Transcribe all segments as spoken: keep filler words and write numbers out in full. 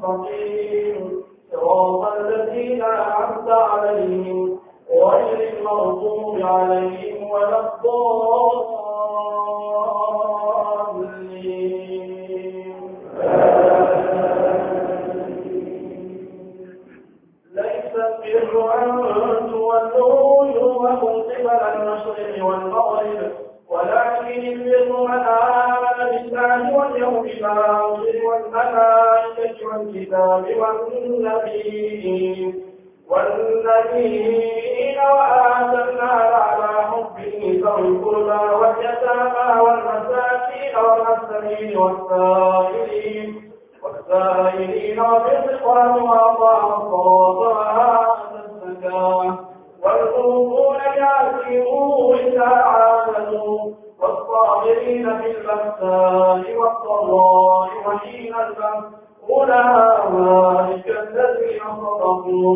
المستقيم صراط الذين أنعمت عليهم غير المغضوب عليهم ولا الضالين. ليس البر أن تولوا وجوهكم قبل المشرق والمغرب ولكن البر من آمن بالله واليوم الآخر والملائكة والكتاب والنبيين والنبيين وآتى المال على حبه ذوي القربى واليتامى والمساكين وابن السبيل والسائلين والسائلين وفي الرقاب وأقاموا الصلاة وآتوا الزكاة والموفون بعهدهم إذا عاهدوا والصابرين في البأساء والضراء وحين البأس أولئك الذين صدقوا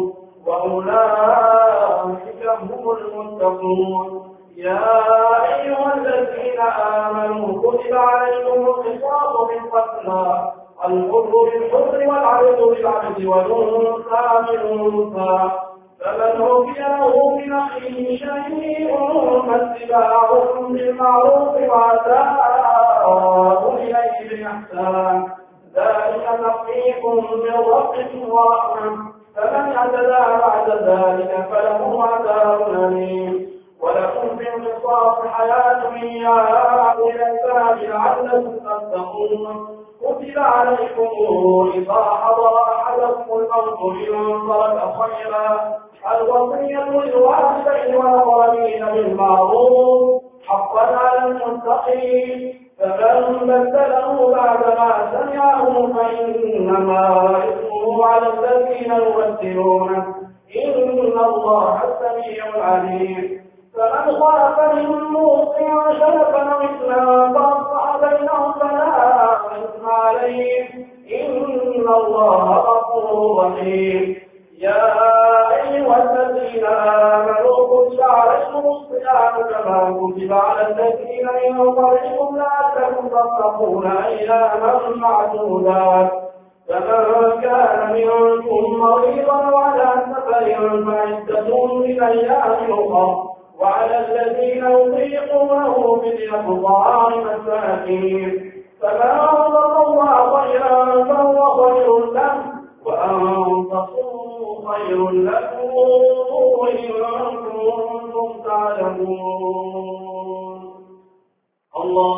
وأولئك هم المتقون. يا أيها الذين آمنوا كتب عليكم القصاص بالقتلى الحر بالحر والعبد بالعبد والأنثى بالأنثى فمن عفي له من أخيه شيء فاتباع بالمعروف وأداء إليه بإحسان ذلك تخفيف من ربكم ورحمة فمن اعتدى بعد ذلك فله عذاب أليم. ولكم في القصاص حياة يا أولي الألباب لعلكم تتقون. كتب عليكم إذا حضر أحدكم الموت إن ترك خيرا الوصية للوالدين والأقربين بالمعروف حقا على المتقين فمن بدله بعدما سمعه فإنما إثمه على الذين يبدلونه إن الله سميع عليم. فمن خاف من موص شرفا مثلا فأصلح بينهم فلا إثم عليه إن الله غفور رحيم. يا أيها الذين آمنوا كتب عليكم الصيام كما كتب على الذين من قبلكم لعلكم تتقون أياما معدودات فمن كان منكم مريضا وعلى سفر فعدة من أيام أخرى وعلى الذين يطيقونه فدية طعام مساكين فمن تطوع خيرا فهو خير له وأن تصوموا خير لكم إن كنتم تعلمون. الله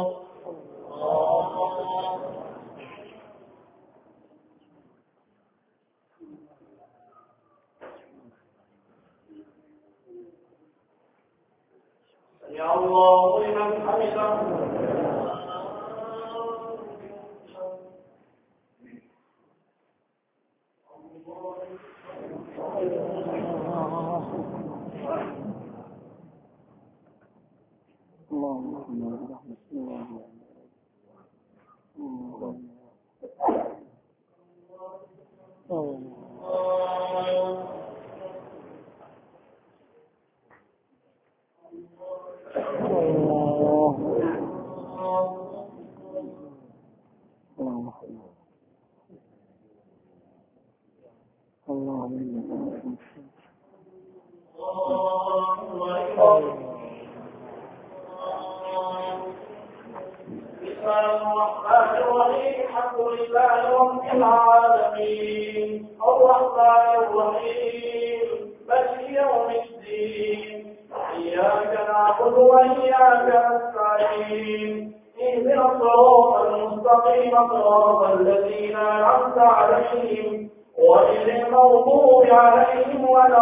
يا الله لمن حمده. اللهم صل على محمد. الرحمن الرحيم مالك يوم الدين إياك نعبد وإياك نستعين اهدنا الصراط المستقيم صراط الذين أنعمت عليهم غير المغضوب عليهم ولا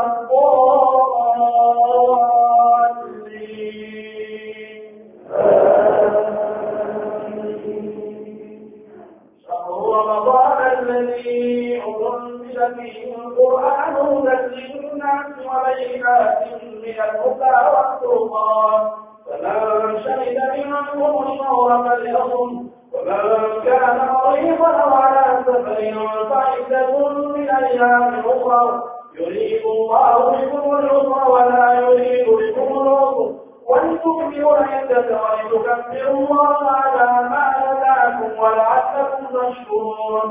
الضالين. شهر رمضان الذي أنزل فيه القرآن هدى للناس وبينات من الهدى والفرقان فمن شهد منكم الشهر فليصم ومن كان مريضا أو على سفر فعدة من أيام أخرى يريد الله بكم اليسر ولا يريد بكم العسر ولتكملوا العدة ولتكبروا الله على ما هداكم ولعلكم تشكرون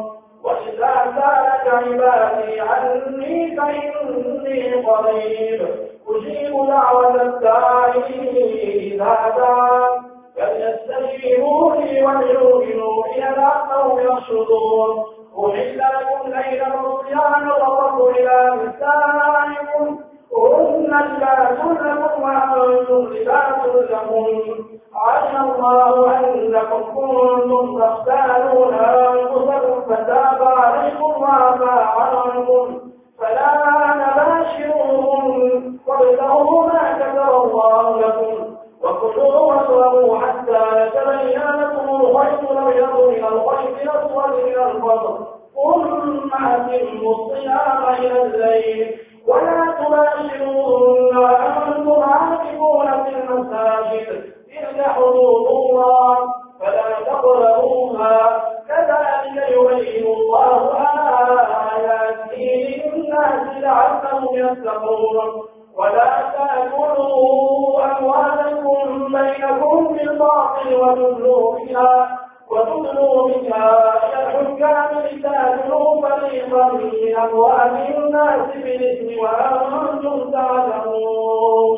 وإذا سألك عبادي عني فإني قريب أجيب دعوة الداعي إذا دعان فليستجيبوا لي وليؤمنوا بي لعلهم يرشدون. أحل لكم ليلة الصيام الرفث إلى نسائكم هن لباس لكم وأنتم لباس لهم علم الله أنكم كنتم تختارون أنفسكم فتاب عليكم وعفى عنكم فلا تباشروهن وابتغوا ما كتب الله لكم وكلوا واشربوا حتى يتبين لكم الخيط الأبيض من الخيط الأسود من الفجر ثم أتموا الصيام إلى الليل ولا تباشروهن وأنتم عاكفون في المساجد تلك حدود الله فلا تقربوها كذلك يبين الله آياته للناس لعلهم يتقون. ولا تأكلوا أموالكم بينكم بالباطل وتدلوا بها وتدلوا بها إلى الحكام لتأكلوا فريقا من أموال الناس بالإثم وأنتم تعلمون.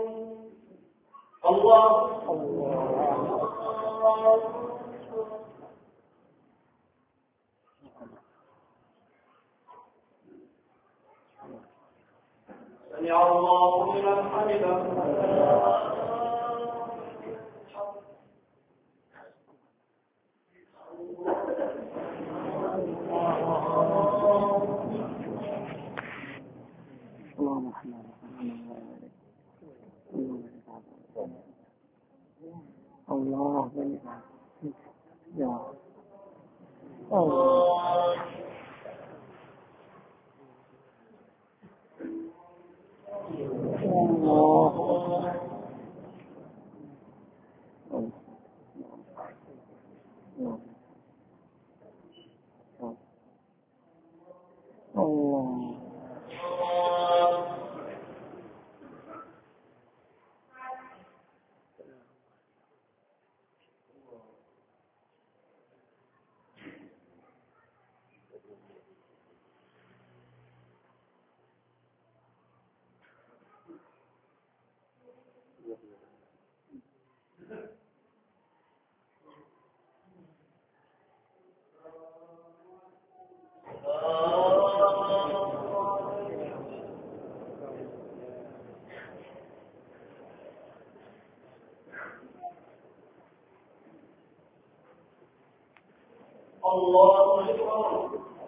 الله سمع الله لمن حمده. الله يا الله الله أكبر.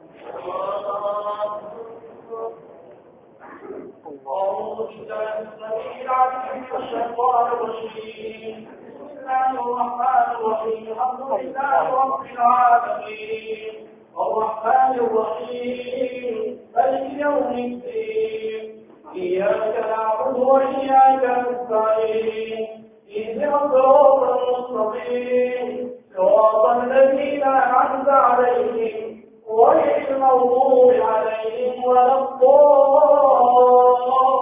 أعوذ بالله السميع العليم من الشيطان الرجيم. بسم الله الرحمن الرحيم. الحمد لله رب العالمين الرحمن الرحيم مالك يوم الدين إياك نعبد وإياك نستعين اهدنا الصراط المستقيم صراط الذين أنعمت عليهم غير المغضوب عليهم ولا الضالين.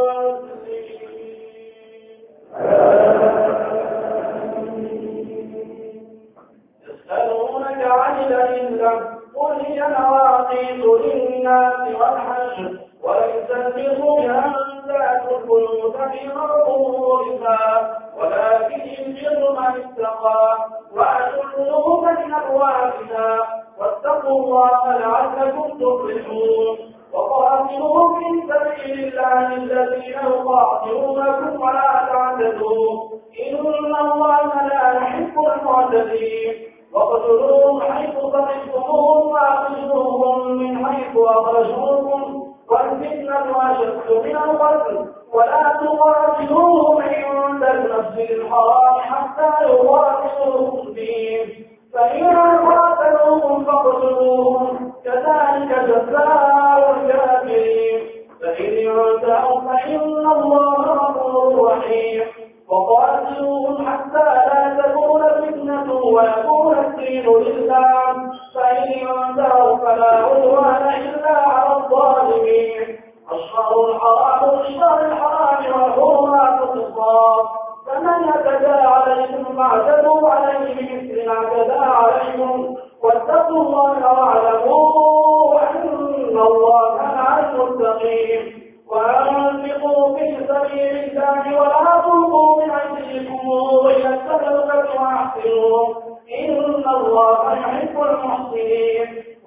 يسألونك عن الأهلة قل هي مواقيت للناس والحج وليس البر بأن تأتوا البيوت من ظهورها ولكن البر من اتقى وأتوا القلوب من أبوابها واتقوا الله لعلكم تفلحون. وقاتلوا في سبيل الله الذين يقاتلونكم ولا تعتدوا إن الله لا يحب المعتدين. واقتلوهم حيث ثقفتموهم وأخرجوهم من حيث أخرجوكم والفتنة أشد من القتل ولا تقاتلوهم عند المسجد الحرام حتى يقاتلوكم فيه فإن قاتلوهم فاقتلوهم كذلك جزاء الكافرين. فإن ينتهوا فإن الله غفور رحيم. وقاتلوهم حتى لا تكون فتنة ويكون الدين لله فإن ينتهوا فلا عدوان إلا على الظالمين. الشهر الحرام بالشهر الحرام والحرمات قصاص فمن اعتدى عليكم فاعتدوا عليه بمثل ما اعتدى عليكم واتقوا الله واعلموا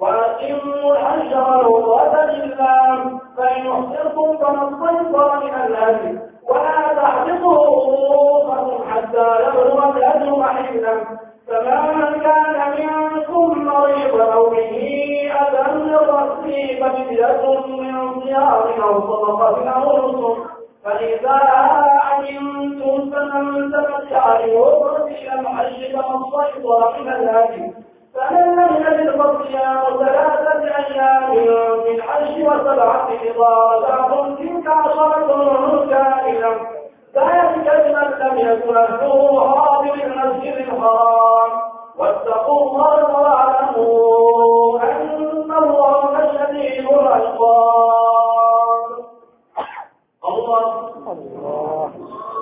وأتموا الحج والعمرة لله فإن أحصرتم فما استيسر من الهدي ولا تحبطوا رؤوسكم حتى يبلغ الهدي محله فمن كان منكم مريضا أو به أذى من رأسه ففدية من صيام أو صدقة أو نسك فإذا علمتم فمن تمتع بالعمرة إلى الحج فما استيسر من الهدي فمن لم يجد فصيام ثلاثة أيام في الحج وسبعة إذا رجعتم تلك عشرة كاملة ذلك لمن لم يكن أهله حاضر المسجد الحرام واتقوا الله واعلموا أن الله شديد العقاب. الله الله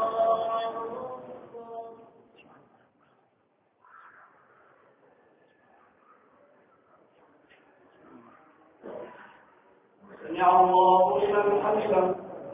سمع الله لمن حمده.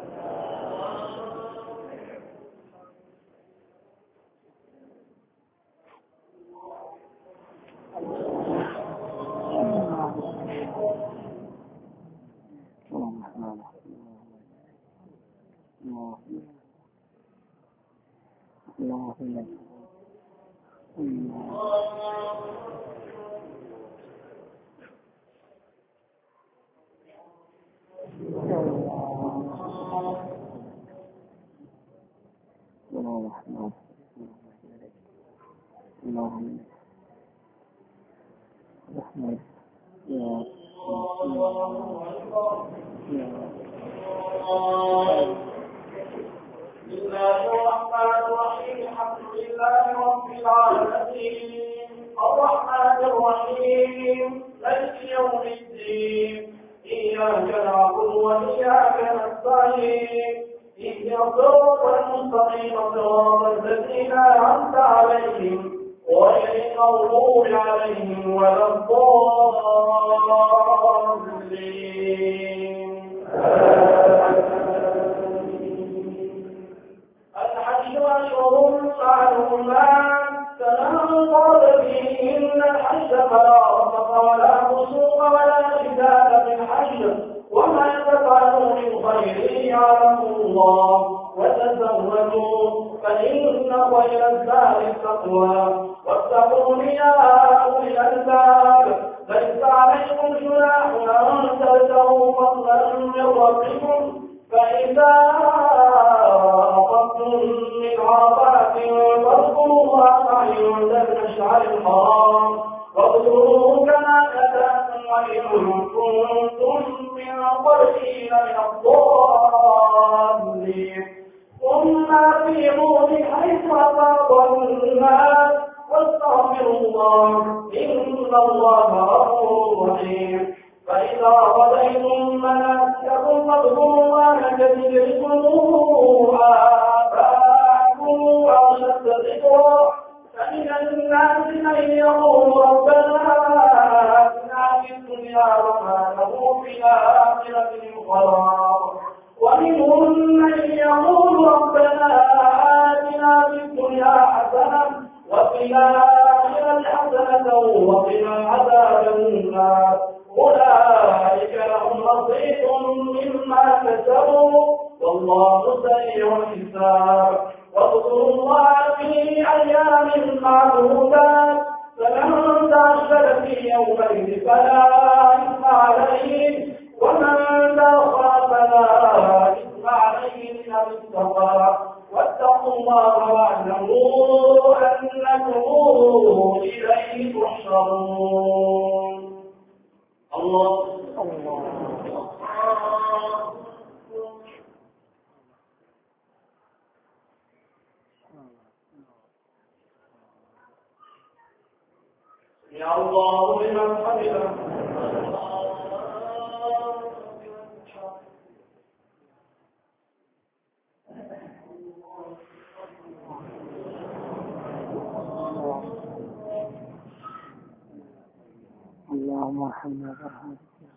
اللهم ارحمنا برحمتك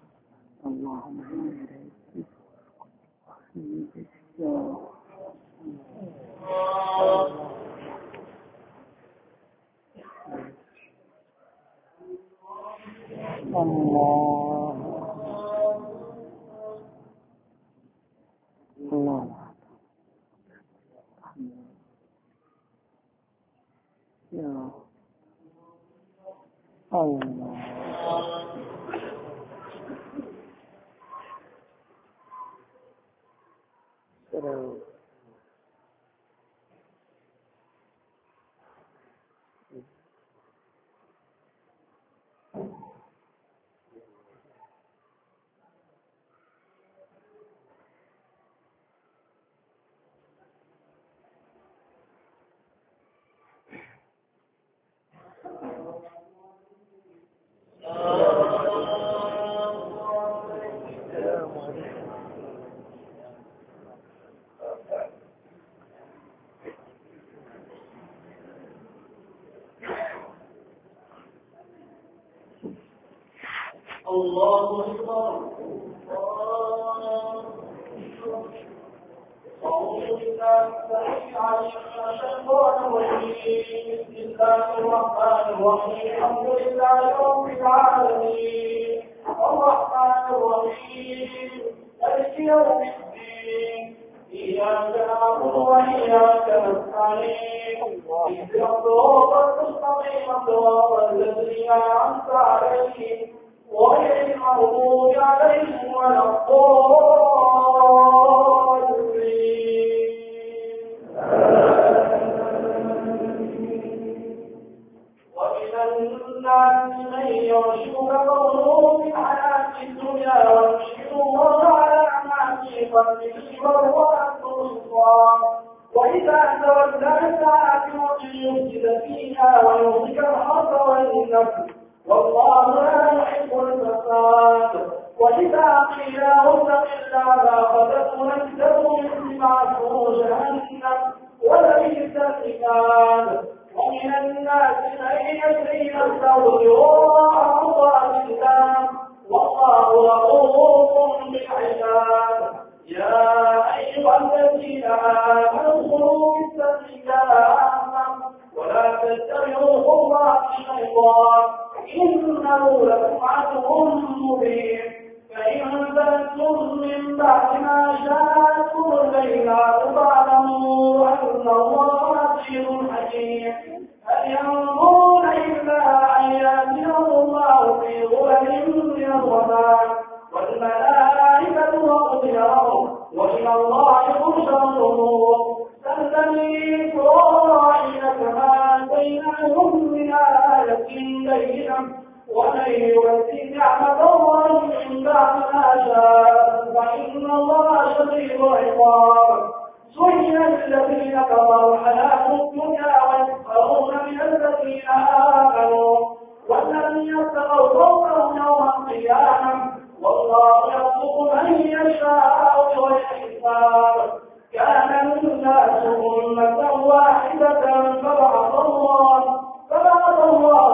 اللهم اهدنا الله الله يا الله سلام الله أكبر. أعوذ بالله السميع العليم من الشيطان الرجيم. بسم الله الرحمن الرحيم. الحمد لله رب العالمين الرحمن الرحيم مالك يوم الدين. إياك نعبد وإياك نستعين. اهدنا الصراط المستقيم صراط الذين أنعمت عليهم غير المغضوب عليهم ولا الضالين. ومن الناس من يعجبك قوله في الحياة الدنيا ويشهد الله على ما في قلبه وهو أكبر الصواب. وإذا تولى ساعة يفسد فيها ويهلك الحرث والنسل والله لا يحب الفساد. وإذا قيل لهم اتق الله أخذته نكسة مثل معه جهنم ولبئس المثواب. ومن الناس من يشري نفسه ابتغاء مرضات الله والله رؤوف بالعباد. يا أيها الذين آمنوا ادخلوا في السلم كافة ولا تتبعوا خطوات الشيطان إنه لكم عدو مبين. فإن زلتم من بعد ما جاءتكم البينات فاعلموا أن الله عزيز حكيم. هل ينظرون إلا أن يأتيهم الله في ظلل من الغمام والملائكة وقضي الأمر وإلى الله ترجع الأمور. سل بني إسرائيل كما آتيناهم من آية بينة ومن يبدل نعمة الله من بعد ما جاءته فإن الله شديد العقاب. زين للذين كفروا الحياة الدنيا ويسخرون من الذين آمنوا والذين اتقوا فوقهم يوم القيامة والله يرزق من يشاء بغير حساب. كان الناس أمة واحدة فبعث الله فبعث الله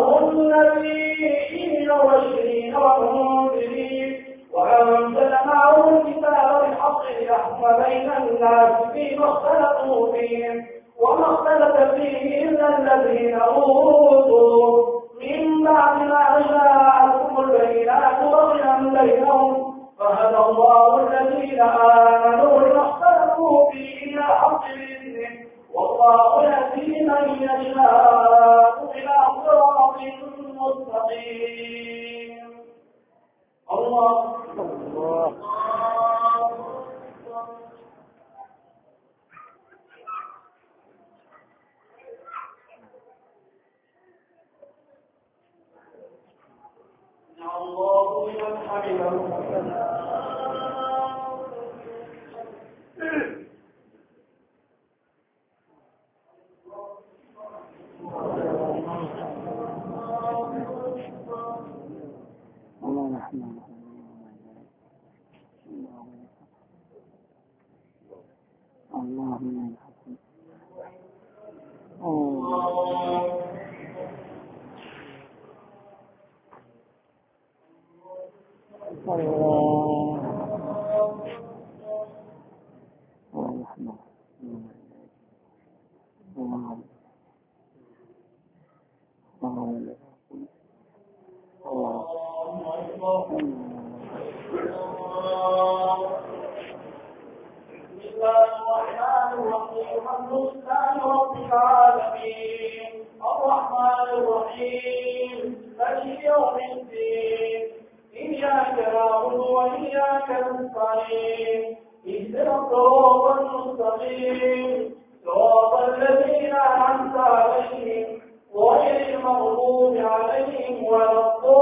النبيين والمبشرين والمنذرين وأنزل معهم الكتاب بالحق ليحكم بين الناس فيما اختلفوا فيه وما اختلف فيه إلا الذين أوتوا من بعد ما جاءتهم البينات بغيا بينهم فهدى الله الذين آمنوا لما اختلفوا فيه إلى حق بإذنه والله يهدي من يشاء إلى صراط مستقيم. الله الله الله لمن حمده. اللهم الله الله الرحمن الرحيم الحمد لله رب العالمين الرحمن الرحيم مالك يوم الدين إياك نعبد وإياك نستعين اهدنا الصراط المستقيم صراط الذين أنعمت عليهم غير المغضوب عليهم ولا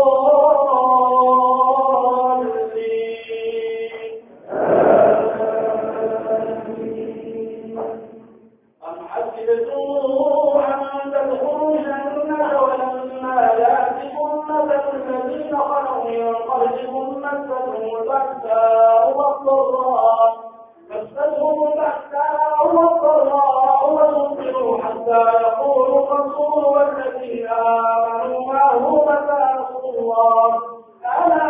الضالين. أم حسبتم أن تدخلوا الجنة ولما يأتكم مثل الذين خلوا من قبلكم مستهم البأساء والضراء مستهم البأساء والضراء وزلزلوا حتى يقول الرسول والذين آمنوا معه متى نصر الله ألا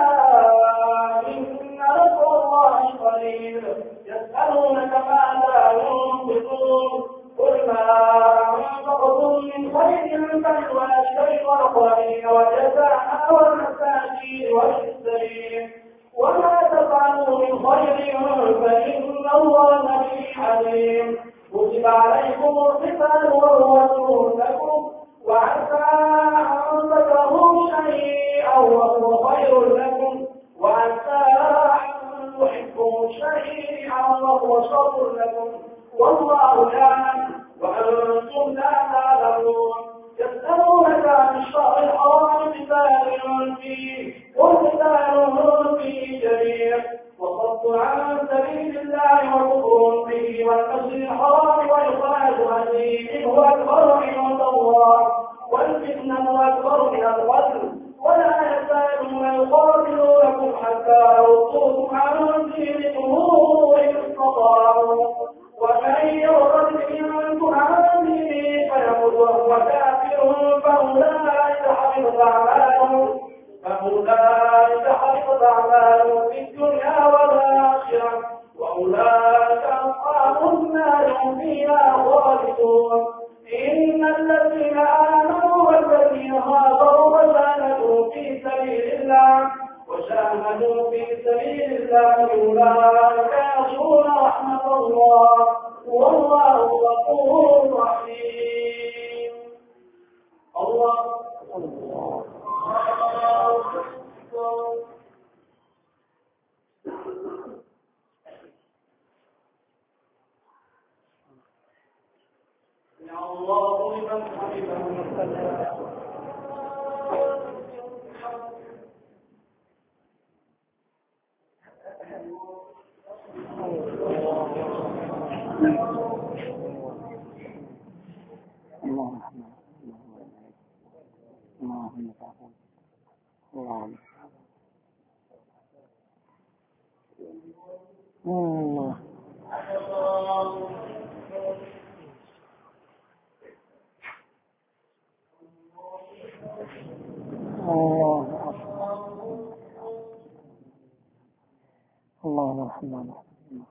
إن نصر الله قريب يسألونك ماذا ينفقون قل ما أنفقتم من خير فللوالدين والأقربين واليتامى والمساكين وابن السبيل وما تفعلوا من خير فإن الله به عليم. كتب عليكم القتال وهو كره لكم وعسى أن تكرهوا شيئا وهو خير لكم وعسى أن تحبوا شيئا وهو شر لكم والله يعلم وأنتم لا تعلمون. يسألونك عن الشهر الحرام قتال فيه قل قتال فيه كبير وصد عن سبيل الله وكفر به والمسجد الحرام وإخراج أهله هو أكبر عند الله والفتنة أكبر من القتل ولا يزالون يقاتلونكم حتى يردوكم عن دينكم إن استطاعوا ومن يرتد منكم عن دينه فيمت وهو كافر فأولئك حبطت أعمالهم فأولئك حبطت أعمالهم في الدنيا والآخرة وأولئك أصحاب النار هم فيها خالدون. إن الذين آمنوا والذين هاجروا وجاهدوا في سبيل الله وجاهدوا في سبيل الله أولئك يرجون رحمة الله والله غفور رحيم. الله الله يا الله لمن حمده اللهم تعالى اللهم الله الله الله الرحمن الرحيم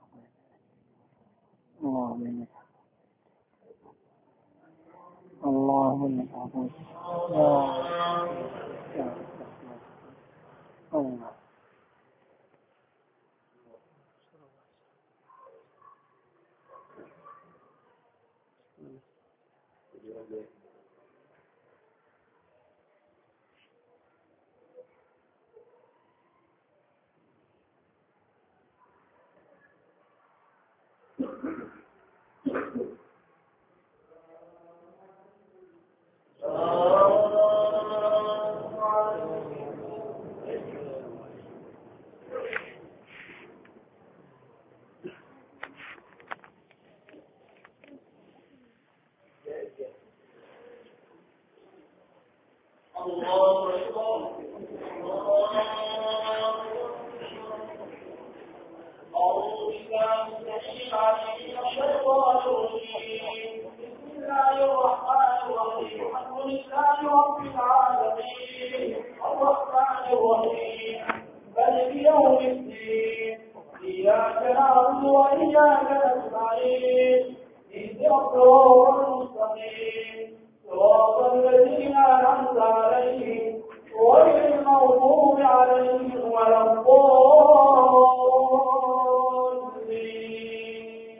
اللهم انك اللهم انك عفو يا الله غير المغضوب عليهم ولا الضالين.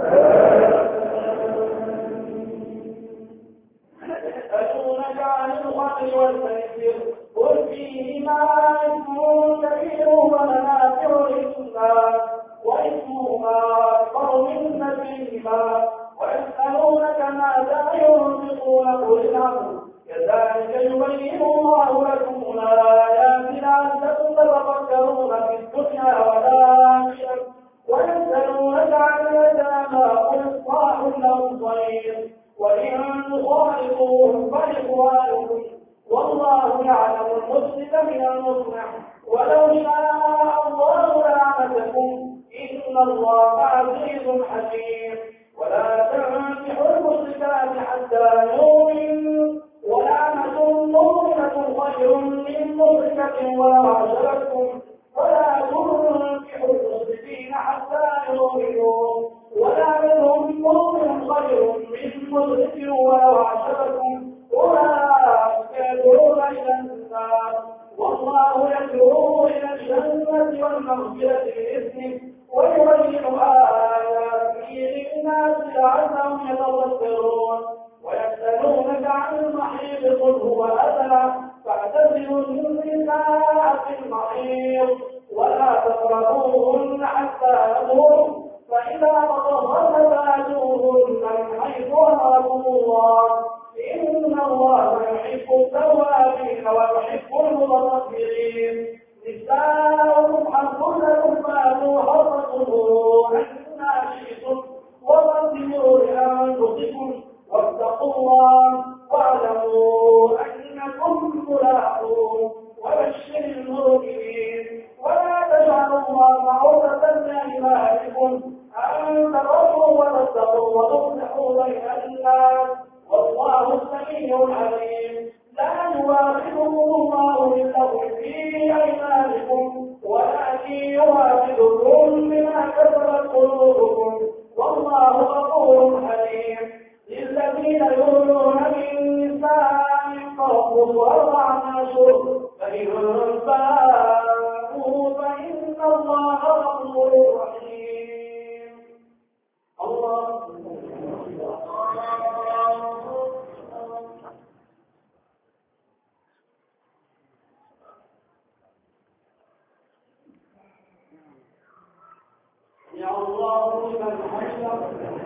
يسألونك عن الخمر والميسر قل فيهما إثم كبير ومنافع للناس وإثمهما أكبر من نفعهما ويسألونك ماذا ينفقون قل العفو كذلك يبين الله لكم الآيات لعلكم تتفكرون في الدنيا والآخرة ويسألونك عن اليتامى قل إصلاح لهم خير وإن تخالطوهم فإخوانكم والله يعلم المفسد من المصلح ولو شاء الله لأعنتكم إن الله عزيز حكيم. ولا تنكحوا المشركات حتى يؤمنوا ولعنة مؤمنة خير من مشركة ولو أعجبتكم ولا تنكحوا المشركين حتى يؤمنوا ولعنة مؤمن خير من مشرك ولو أعجبكم أولئك يدعون إلى النار والله يدعو إلى الجنة والمغفرة بإذنه ويبين آياته للناس لعلهم يتذكرون. ويسألونك عن المحيض قل هو أذى فاعتزلوا النساء في المحيض ولا تقربوهن حتى يطهرن فإذا تطهرن فآتوهن من حيث أمركم الله إن الله يحب التوابين ويحب المتطهرين. نساؤكم حرث لكم فآتوا حرثكم أنى شئتم وقدموا لأنفسكم واتقوا الله واعلموا أنكم ملاقوه وبشر المؤمنين. ولا تجعلوا الله عرضة لأيمانكم أن تبروا وتتقوا وتصلحوا بين الناس والله سميع عليم. لا يواخذكم الله باللغو في أيمانكم ولكن يواخذكم بما كسبت قلوبكم والله غفور حليم. للذين يؤمنون من نسائهم تربص أربعة أشهر فإن فاءوا فإن الله غفور رحيم. الله يا الله لمن حمده.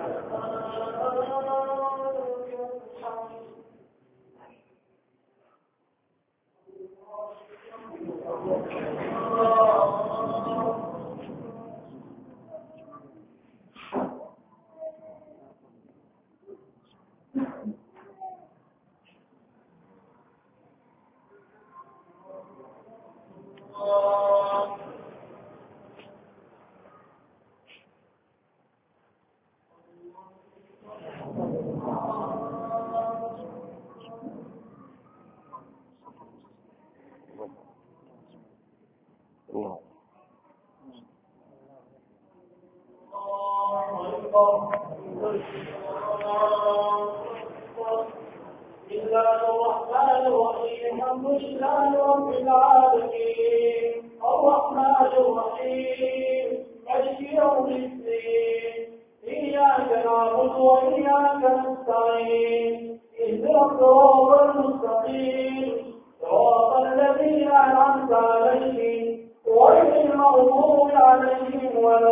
بسم الله الرحمن الرحيم الحمد لله رب العالمين الرحمن الرحيم مالك يوم الدين إياك نعبد وإياك نستعين اهدنا الصراط المستقيم صراط الذين أنعمت عليهم غير المغضوب عليهم ولا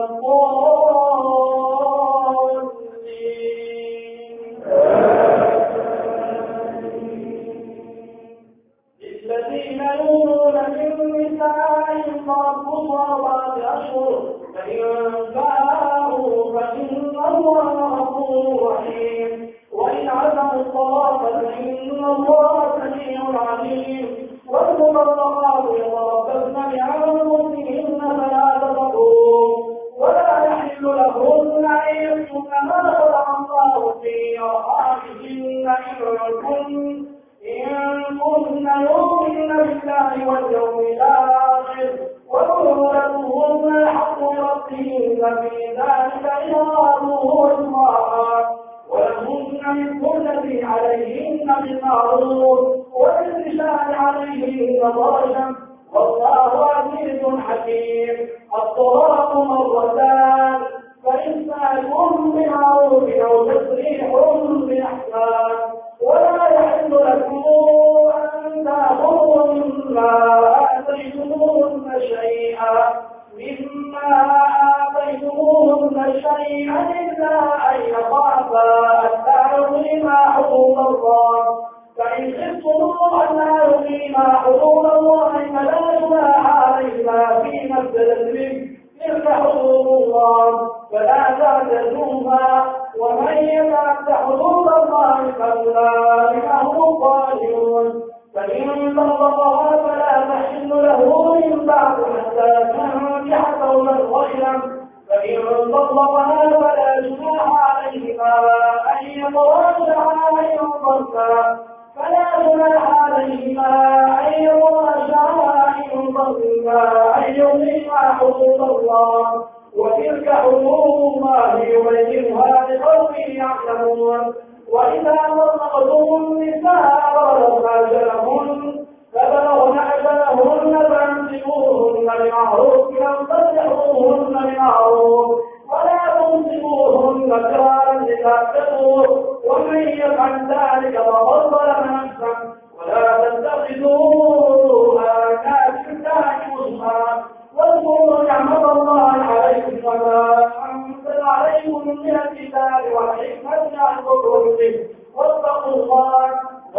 الضالين. الذين يؤمنون من نسائهم تربص أربعة أشهر فإن فاءوا فإن الله غفور رحيم. وإن عزموا الطلاق فإن الله سميع عليم. والمطلقات يتربصن بأنفسهن ثلاثة قروء ولا يحل لهن أن يكتمن ما خلق الله في أرحامهن إن كن يؤمن بالله واليوم الآخر وبعولتهن حق ربهن في ذلك إرادوا إصلاحا ولهن مثل الذي عليهن بالمعروف وللرجال عليهن رشدا والله عزيز حكيم. الطلاق مرتان فإمساك بمعروف أو تسريح بإحسان ولا يحل لكم أن تأخذوا مما آتيتموهن شيئا مما آتيتموهن شيئا إلا أن يخافا ألا يقيما حدود الله فإن خفتم ألا يقيما حدود الله فلا جناح عليهما فيما افتدت به تلك حدود الله فلا تعتدوها ومن يتعد حدود الله فأولئك هم الظالمون. فإن طلقها فلا تحل له من بعد حتى تنكح زوجا غيره فإن طلقها فلا جناح عليهما أن يتراجعا إن ظنا فلا جناح عليهما أن يتراجعا إن ظنا أن يقيما حدود الله وتلك حدود الله يبينها لقوم يعلمون. وإذا طلقتم النساء فبلغن أجلهن فبلغن أجلهن فأمسكوهن بمعروف أو سرحوهن بمعروف ولا تمسكوهن فرارا لتعتدوا ومن يفعل ذلك فقد ظلم نفسه ولا تتخذوا آيات الله هزوا واذكروا نعمة الله عليكم وما أنزل عليكم من الكتاب والحكمة يعظكم به واتقوا الله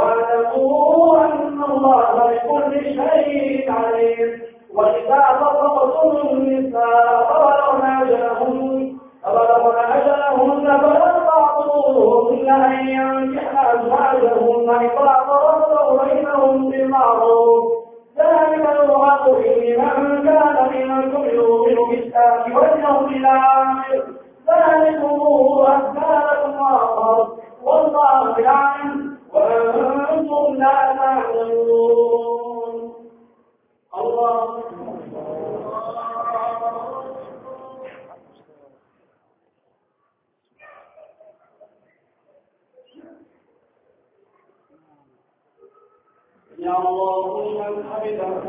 واعلموا أن الله بكل شيء عليم. وإذا طلقتم النساء فبلغن أجلهن فبلغن أجلهن فلا تعضلوهن أن ينكحن أزواجهن إذا تراضوا بينهم بالمعروف ذلك يوعظ به من كان منكم يؤمن بالله واليوم الآخر ذلكم أزكى لكم وأطهر والله يعلم وأنتم لا تعلمون. الله يا الله لمن حمده.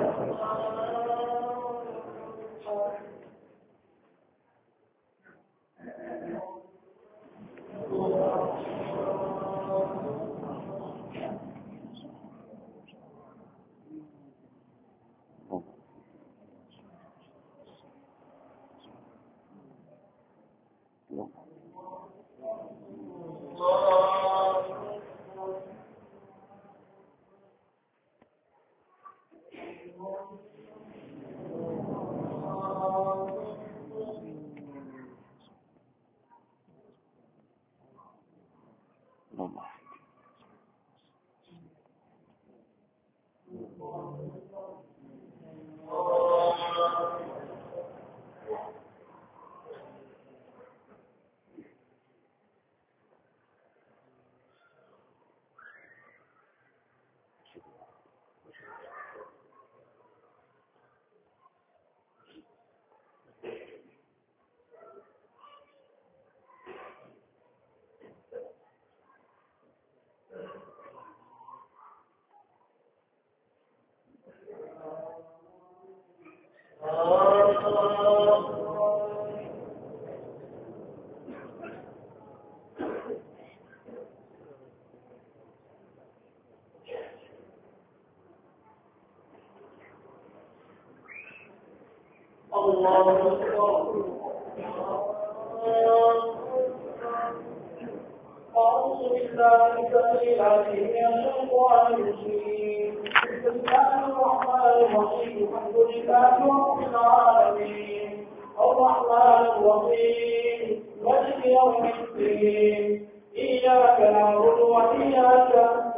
أعوذ بالله السميع العليم من الشيطان الرجيم. بسم الله الرحمن الرحيم. الحمد لله رب العالمين الرحمن الرحيم مالك يوم الدين إياك نعبد وإياك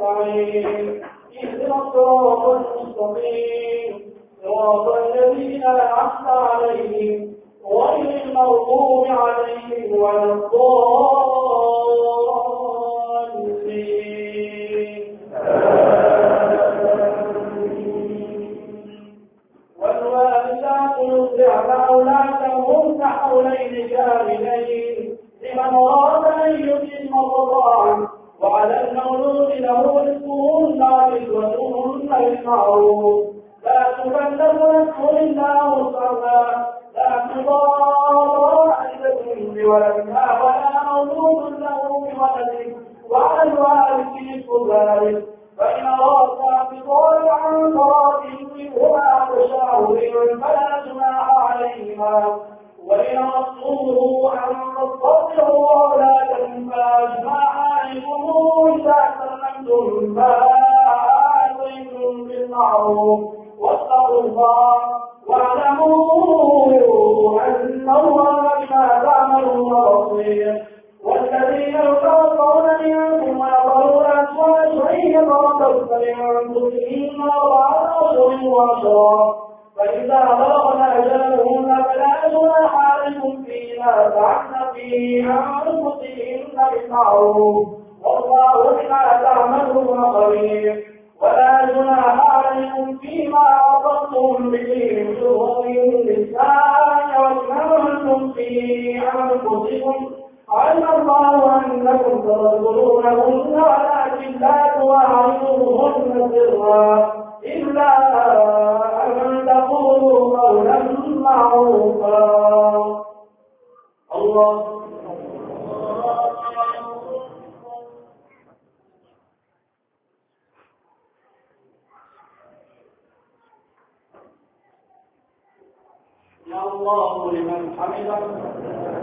نستعين اهدنا الصراط المستقيم صراط الذين أنعمت عليهم غير المغضوب عليهم ولا الضالين. والوالدات يرضعن أولادهن حولين كاملين لمن أراد أن يتم الرضاعة وعلى المولود له رزقهن وكسوتهن بالمعروف عليهما وإن رسوله أن تستطيعوا أولادكم فأجمعكم إذا سلمتم فآتيتم بالمعروف واتقوا الله واعلموا أن الله بما تعملون بصير. والذين يتوفون منكم ويذرون أزواجا يتربصن بأنفسهن أربعة أشهر وعشرا فإذا بلغن أجلهن فلا جناح عليكم فيما فعلن في أنفسهن بالمعروف والله بما تعملون خبير. ولا جناح عليكم فيما عرضتم به من شؤون النساء وأكننتم في أنفسكم علم الله أنكم ترسلونهن ولكن لا تواعدوهن سرا إلا أن تقولوا قولا معروفا. الله يا الله لمن حمده.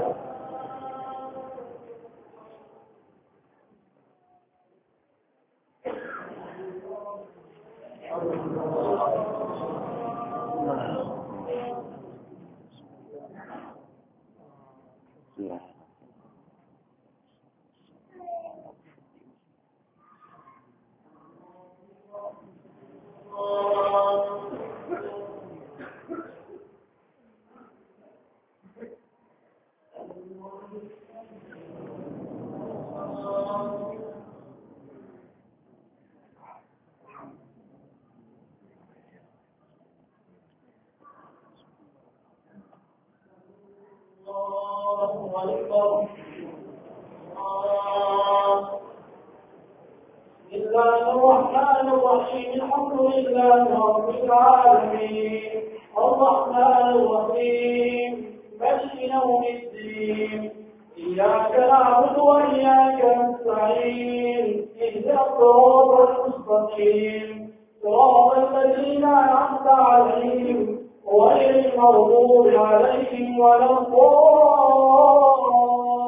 بسم الله الرحمن الرحيم الحمد لله رب العالمين الرحمن الرحيم مالك يوم الدين إياك نعبد وإياك نستعين اهدنا الصراط المستقيم صراط الذين أنعمت عليهم غير المغضوب عليهم ولا الضالين.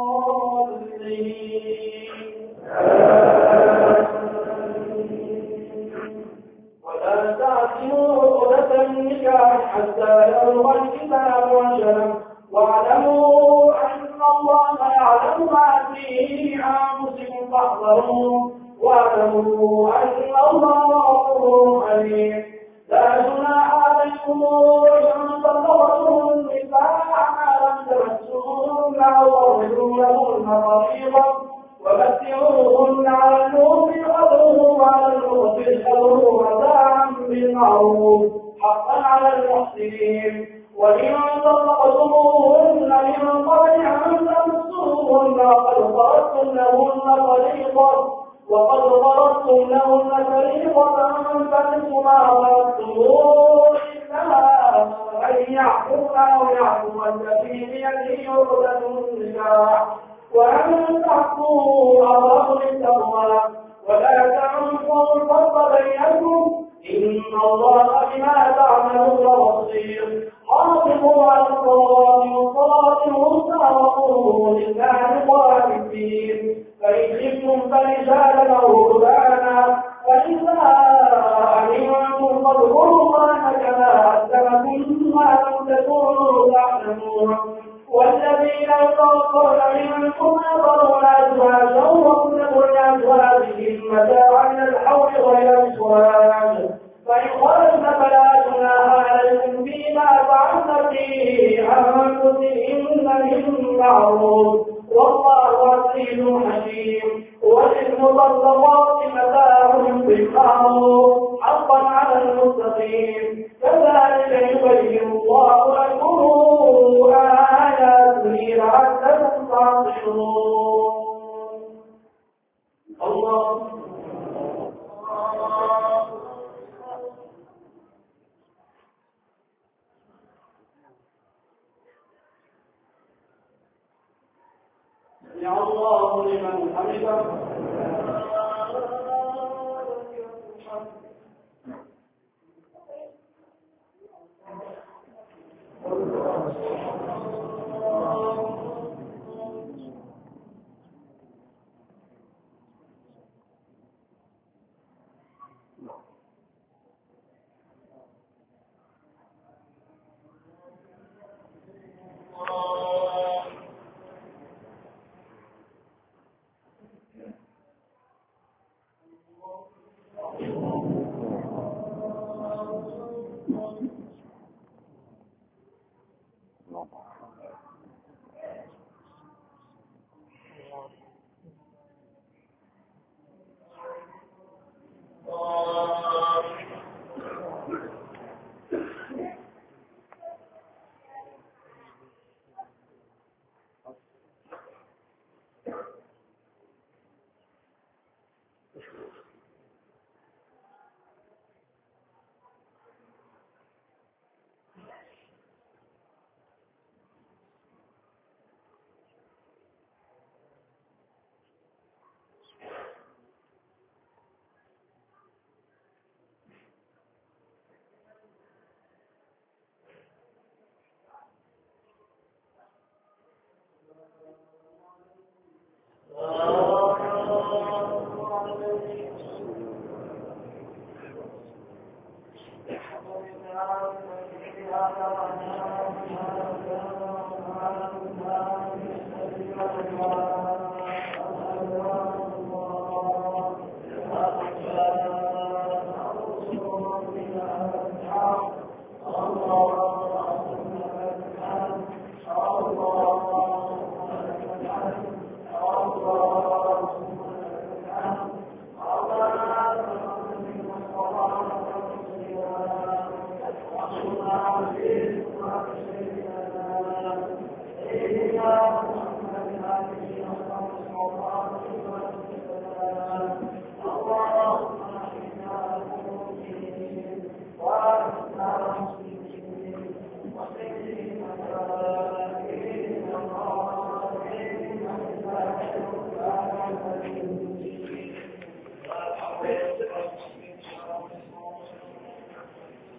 ولا تعزموا عقدة النكاح حتى يبلغ الكتاب أجله واعلموا أن الله يعلم ما في أنفسكم فاحذروه واعلموا أن الله غفور حليم. لا جناح عليكم إن طلقتم النساء ما لم تمسوهن أو ترضوا فريضة ومتعوهن على الموسع قدره وعلى المقتر قدره متاعا بالمعروف حقا على المحسنين. وإن طلقتموهن من قبل أن تمسوهن وقد فرضتم لهن فريضة وقد فرضتم لهن فريضة فنصف ما فرضتم إلا أن يعفونا أو يعفو الذي بيده عقدة النكاح وأن تعفوا أقرب للتقوى ولا تعنفوا الفرق بينكم إن الله بما تعملون بصير. حافظوا على الصلاة والصلاة الوسطى وقوموا لله قانتين. فإن خفتم فرجالا أو ركبانا فإذا علمتم فاذكروا الله كما علمكم ما لم تكونوا تعلمون. والذين يتوفون منكم يذرون أزواجا ويقولون لأزواجهم متاعا إلى الحول غير إخراج فإن خرجن فلا جناح عليكم فيما فعلن في أنفسهن من معروف والله عزيز حكيم. وللمطلقات متاع بالمعروف حقا على المتقين. كذلك يبين الله لكم آياته لعلكم تعقلون. الله يا الله لمن حمده. الله